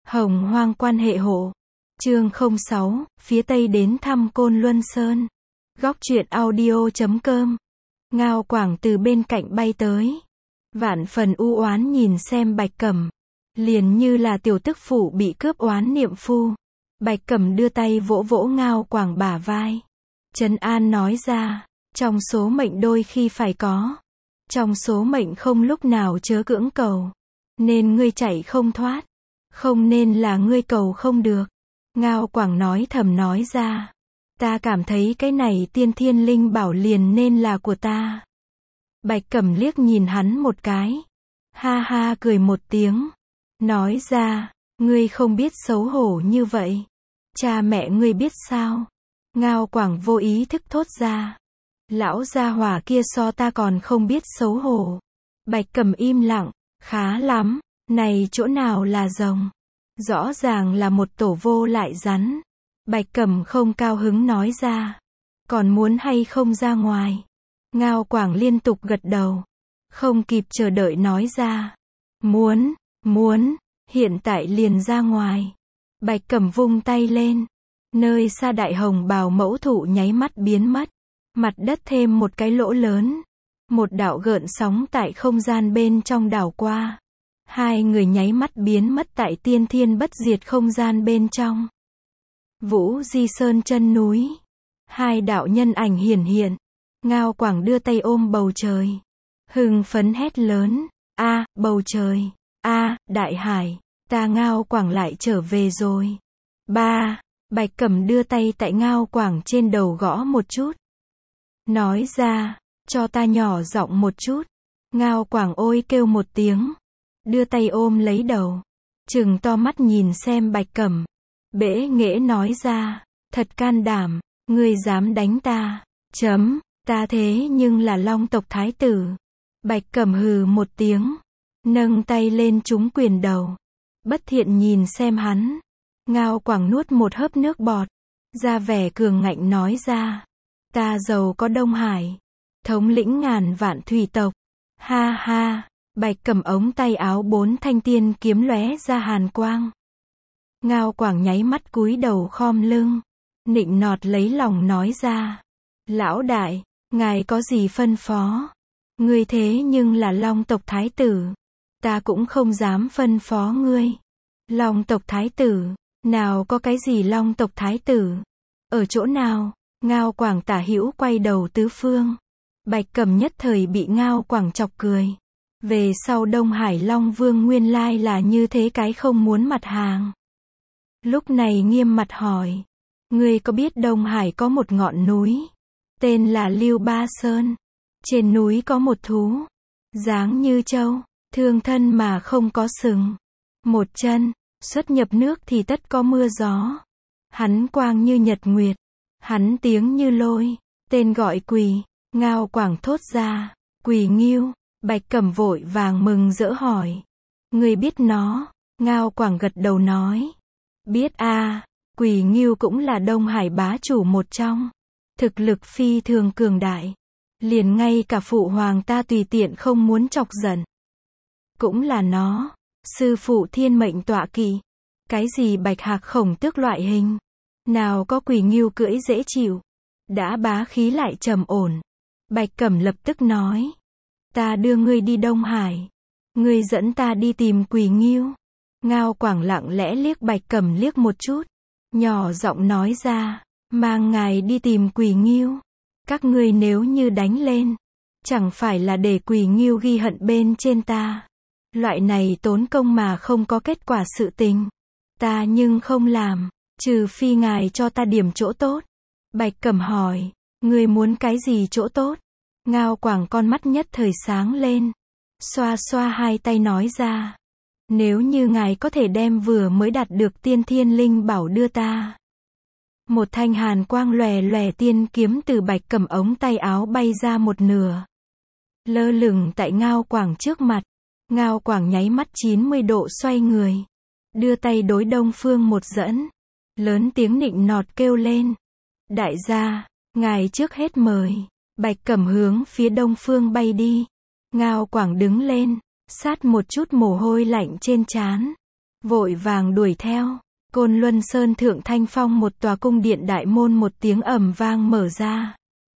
Hồng Hoang quan hệ hộ. Chương 06, phía Tây đến thăm Côn Luân Sơn. Góc truyện audio.com. Ngao Quảng từ bên cạnh bay tới. Vạn phần u oán nhìn xem Bạch Cẩm. Liền như là tiểu tức phụ bị cướp oán niệm phu. Bạch Cẩm đưa tay vỗ vỗ Ngao Quảng bả vai. Trấn an nói ra, trong số mệnh đôi khi phải có. Trong số mệnh không lúc nào chớ cưỡng cầu. Nên ngươi chạy không thoát. Không nên là ngươi cầu không được. Ngao Quảng nói thầm nói ra. Ta cảm thấy cái này tiên thiên linh bảo liền nên là của ta. Bạch Cẩm liếc nhìn hắn một cái. Ha ha cười một tiếng. Nói ra, ngươi không biết xấu hổ như vậy. Cha mẹ ngươi biết sao? Ngao Quảng vô ý thức thốt ra. Lão gia hỏa kia so ta còn không biết xấu hổ. Bạch Cẩm im lặng. Khá lắm, này chỗ nào là rồng? Rõ ràng là một tổ vô lại rắn. Bạch Cẩm không cao hứng nói ra. Còn muốn hay không ra ngoài? Ngao Quảng liên tục gật đầu. Không kịp chờ đợi nói ra. Muốn, hiện tại liền ra ngoài. Bạch Cẩm vung tay lên. Nơi xa đại hồng bào mẫu thụ nháy mắt biến mất. Mặt đất thêm một cái lỗ lớn. Một đạo gợn sóng tại không gian bên trong đảo qua. Hai người nháy mắt biến mất tại tiên thiên bất diệt không gian bên trong. Vũ Di Sơn chân núi. Hai đạo nhân ảnh hiển hiện. Ngao Quảng đưa tay ôm bầu trời. Hưng phấn hét lớn. A, bầu trời. A, đại hải. Ta Ngao Quảng lại trở về rồi. Ba, Bạch Cẩm đưa tay tại Ngao Quảng trên đầu gõ một chút. Nói ra, cho ta nhỏ giọng một chút. Ngao Quảng ôi kêu một tiếng. Đưa tay ôm lấy đầu. Trừng to mắt nhìn xem Bạch Cẩm. Bẽ nghễ nói ra. Thật can đảm, ngươi dám đánh ta. Ta thế nhưng là Long tộc thái tử. Bạch Cẩm hừ một tiếng. Nâng tay lên trúng quyền đầu. Bất thiện nhìn xem hắn. Ngao Quảng nuốt một hớp nước bọt. Ra vẻ cường ngạnh nói ra. Ta giàu có Đông Hải. Thống lĩnh ngàn vạn thủy tộc. Ha ha. Bạch Cẩm ống tay áo 4 thanh tiên kiếm lóe ra hàn quang. Ngao Quảng nháy mắt cúi đầu khom lưng. Nịnh nọt lấy lòng nói ra. Lão đại, ngài có gì phân phó? Ngươi thế nhưng là Long tộc thái tử. Ta cũng không dám phân phó ngươi. Long tộc thái tử, nào có cái gì Long tộc thái tử? Ở chỗ nào? Ngao Quảng tả hữu quay đầu tứ phương. Bạch Cẩm nhất thời bị Ngao Quảng chọc cười. Về sau Đông Hải Long Vương nguyên lai là như thế cái không muốn mặt hàng. Lúc này nghiêm mặt hỏi. Ngươi có biết Đông Hải có một ngọn núi? Tên là Lưu Ba Sơn. Trên núi có một thú. Dáng như trâu. Thương thân mà không có sừng. Một chân. Xuất nhập nước thì tất có mưa gió. Hắn quang như nhật nguyệt. Hắn tiếng như lôi. Tên gọi Quỳ. Ngao Quảng thốt ra. Quỳ Ngưu. Bạch Cẩm vội vàng mừng rỡ hỏi. Ngươi biết nó? Ngao Quảng gật đầu nói. Biết a. Quỳ Ngưu cũng là Đông Hải bá chủ một trong. Thực lực phi thường cường đại. Liền ngay cả phụ hoàng ta tùy tiện không muốn chọc giận. Cũng là nó. Sư phụ thiên mệnh tọa kỵ. Cái gì bạch hạc khổng tước loại hình. Nào có Quỳ Ngưu cưỡi dễ chịu. Đã bá khí lại trầm ổn. Bạch Cẩm lập tức nói. Ta đưa ngươi đi Đông Hải. Ngươi dẫn ta đi tìm Quỳ Ngưu. Ngao Quảng lặng lẽ liếc Bạch Cẩm liếc một chút. Nhỏ giọng nói ra. Mang ngài đi tìm Quỳ Ngưu. Các ngươi nếu như đánh lên. Chẳng phải là để Quỳ Ngưu ghi hận bên trên ta. Loại này tốn công mà không có kết quả sự tình. Ta nhưng không làm. Trừ phi ngài cho ta điểm chỗ tốt. Bạch Cẩm hỏi. Ngươi muốn cái gì chỗ tốt? Ngao Quảng con mắt nhất thời sáng lên. Xoa xoa hai tay nói ra. Nếu như ngài có thể đem vừa mới đạt được tiên thiên linh bảo đưa ta. Một thanh hàn quang lòe lòe tiên kiếm từ Bạch Cẩm ống tay áo bay ra một nửa. Lơ lửng tại Ngao Quảng trước mặt. Ngao Quảng nháy mắt 90 độ xoay người. Đưa tay đối đông phương một dẫn. Lớn tiếng nịnh nọt kêu lên. Đại gia, ngài trước hết mời. Bạch Cẩm hướng phía đông phương bay đi. Ngao Quảng đứng lên. Sát một chút mồ hôi lạnh trên trán. vội vàng đuổi theo. Côn Luân Sơn thượng thanh phong một tòa cung điện đại môn một tiếng ầm vang mở ra.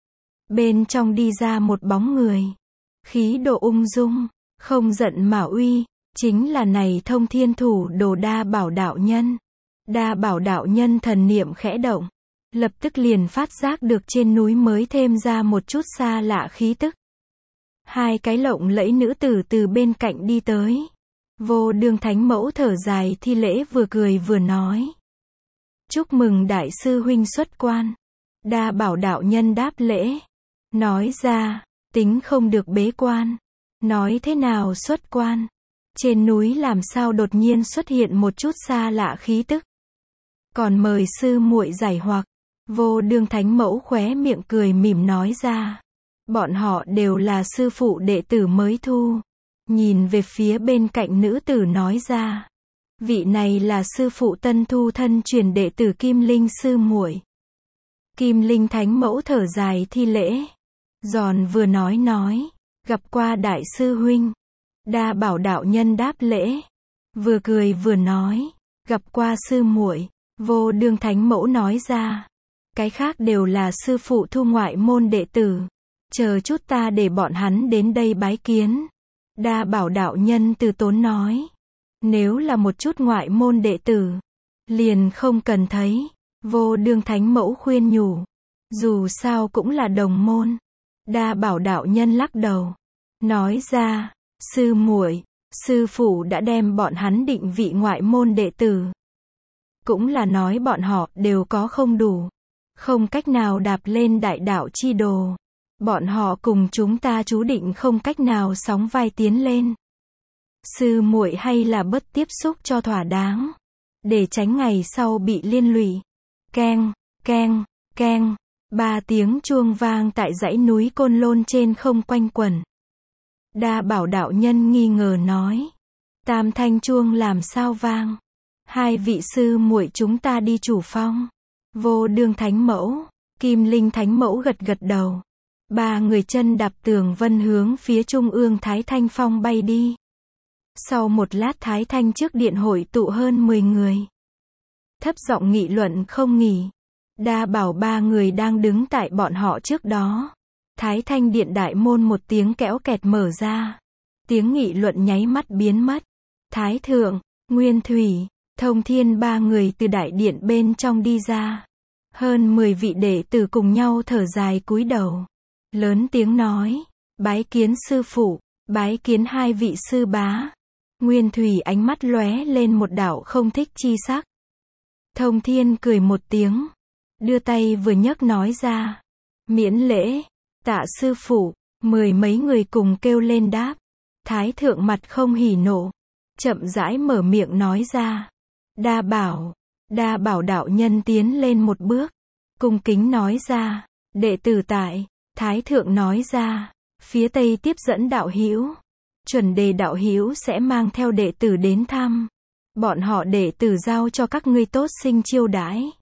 Bên trong đi ra một bóng người. Khí độ ung dung, không giận mà uy, chính là này Thông Thiên Thủ Đồ Đa Bảo đạo nhân. Đa Bảo đạo nhân thần niệm khẽ động, lập tức liền phát giác được trên núi mới thêm ra một chút xa lạ khí tức. Hai cái lộng lẫy nữ tử từ bên cạnh đi tới. Vô Đường Thánh Mẫu thở dài thi lễ vừa cười vừa nói. Chúc mừng đại sư huynh xuất quan. Đa Bảo đạo nhân đáp lễ. Nói ra, tính không được bế quan. Nói thế nào xuất quan? Trên núi làm sao đột nhiên xuất hiện một chút xa lạ khí tức? Còn mời sư muội giải hoặc. Vô Đường Thánh Mẫu khóe miệng cười mỉm nói ra. Bọn họ đều là sư phụ đệ tử mới thu. Nhìn về phía bên cạnh nữ tử nói ra. Vị này là sư phụ tân thu thân truyền đệ tử Kim Linh sư muội. Kim Linh Thánh Mẫu thở dài thi lễ. Giòn vừa nói. Gặp qua đại sư huynh. Đa Bảo đạo nhân đáp lễ. Vừa cười vừa nói. Gặp qua sư muội. Vô Đường Thánh Mẫu nói ra. Cái khác đều là sư phụ thu ngoại môn đệ tử. Chờ chút ta để bọn hắn đến đây bái kiến. Đa Bảo đạo nhân từ tốn nói. Nếu là một chút ngoại môn đệ tử, liền không cần thấy. Vô Đường Thánh Mẫu khuyên nhủ. Dù sao cũng là đồng môn. Đa Bảo đạo nhân lắc đầu. Nói ra, sư muội, sư phụ đã đem bọn hắn định vị ngoại môn đệ tử. Cũng là nói bọn họ đều có không đủ. Không cách nào đạp lên đại đạo chi đồ. Bọn họ cùng chúng ta chú định không cách nào sóng vai tiến lên. Sư muội hay là bớt tiếp xúc cho thỏa đáng. Để tránh ngày sau bị liên lụy. Keng, keng, keng. 3 tiếng chuông vang tại dãy núi Côn Lôn trên không quanh quẩn. Đa Bảo đạo nhân nghi ngờ nói. Tam thanh chuông làm sao vang? Hai vị sư muội chúng ta đi chủ phong. Vô Đường Thánh Mẫu, Kim Linh Thánh Mẫu gật gật đầu. 3 người chân đạp tường vân hướng phía trung ương Thái Thanh Phong bay đi. Sau một lát Thái Thanh trước điện hội tụ hơn 10 người. Thấp giọng nghị luận không nghỉ. Đa Bảo 3 người đang đứng tại bọn họ trước đó. Thái Thanh điện đại môn một tiếng kéo kẹt mở ra. Tiếng nghị luận nháy mắt biến mất. Thái Thượng, Nguyên Thủy, Thông Thiên 3 người từ đại điện bên trong đi ra. Hơn 10 vị đệ tử cùng nhau thở dài cúi đầu. Lớn tiếng nói, bái kiến sư phụ, bái kiến hai vị sư bá. Nguyên Thủy ánh mắt lóe lên một đạo không thích chi sắc. Thông Thiên cười một tiếng, đưa tay vừa nhấc nói ra, miễn lễ, tạ sư phụ. 10 mấy người cùng kêu lên đáp. Thái Thượng mặt không hỉ nộ, chậm rãi mở miệng nói ra, Đa Bảo đạo nhân tiến lên một bước, cung kính nói ra, đệ tử tại. Thái Thượng nói ra, phía tây tiếp dẫn đạo hữu, chuẩn đề đạo hữu sẽ mang theo đệ tử đến thăm. Bọn họ đệ tử giao cho các ngươi tốt sinh chiêu đãi.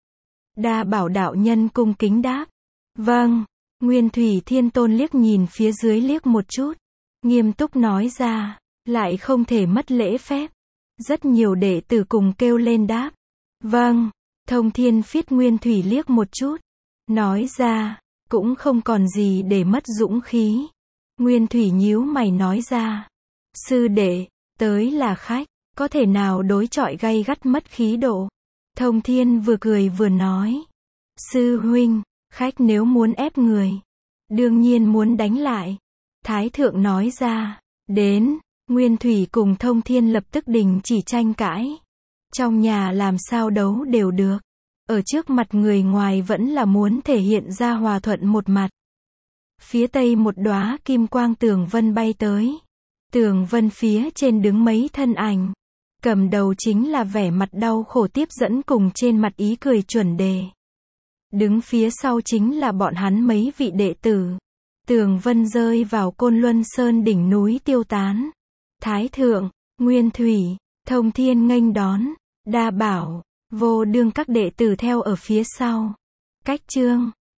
Đa Bảo đạo nhân cung kính đáp, vâng. Nguyên Thủy Thiên Tôn liếc nhìn phía dưới liếc một chút, nghiêm túc nói ra, lại không thể mất lễ phép. Rất nhiều đệ tử cùng kêu lên đáp, vâng. Thông Thiên phiết Nguyên Thủy liếc một chút, nói ra, cũng không còn gì để mất dũng khí. Nguyên Thủy nhíu mày nói ra, sư đệ, tới là khách, có thể nào đối chọi gay gắt mất khí độ. Thông Thiên vừa cười vừa nói, sư huynh, khách nếu muốn ép người, đương nhiên muốn đánh lại. Thái Thượng nói ra, đến. Nguyên Thủy cùng Thông Thiên lập tức đình chỉ tranh cãi. Trong nhà làm sao đấu đều được. Ở trước mặt người ngoài vẫn là muốn thể hiện ra hòa thuận một mặt. Phía tây một đóa kim quang tường vân bay tới. Tường vân phía trên đứng mấy thân ảnh. Cầm đầu chính là vẻ mặt đau khổ tiếp dẫn cùng trên mặt ý cười chuẩn đề. Đứng phía sau chính là bọn hắn mấy vị đệ tử. Tường vân rơi vào Côn Luân Sơn đỉnh núi tiêu tán. Thái Thượng, Nguyên Thủy, Thông Thiên nghênh đón. Đa Bảo, Vô Đường các đệ tử theo ở phía sau. Cách chương